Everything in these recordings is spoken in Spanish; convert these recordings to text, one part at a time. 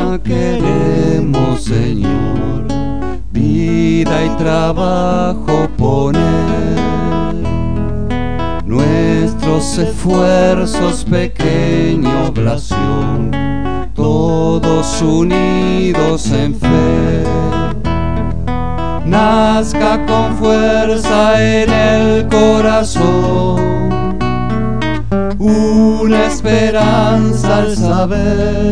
queremos, Señor, vida y trabajo poner, nuestros esfuerzos, pequeña oblación, todos unidos en fe. Nazca con fuerza en el corazón una esperanza al saber,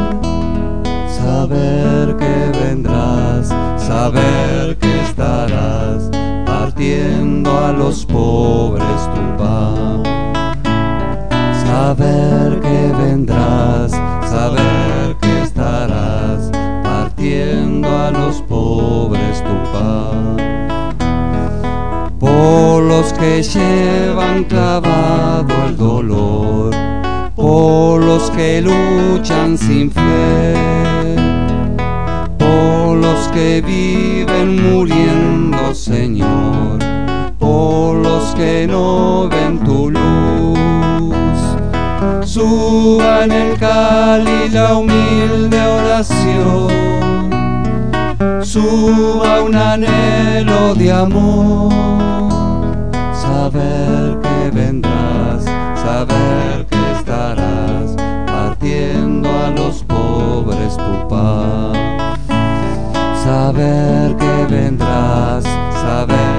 saber que vendrás, saber que estarás partiendo a los pobres tu pan. Saber que vendrás, saber que estarás partiendo a los pobres tu pan. Por los que llevan clavado el dolor, por los que luchan sin fe, por los que viven muriendo, Señor, por los que no ven tu luz. Suba en el cáliz la humilde oración, suba un anhelo de amor. Saber que vendrás, saber que estarás partiendo a los pobres tu pan. Saber que vendrás, saber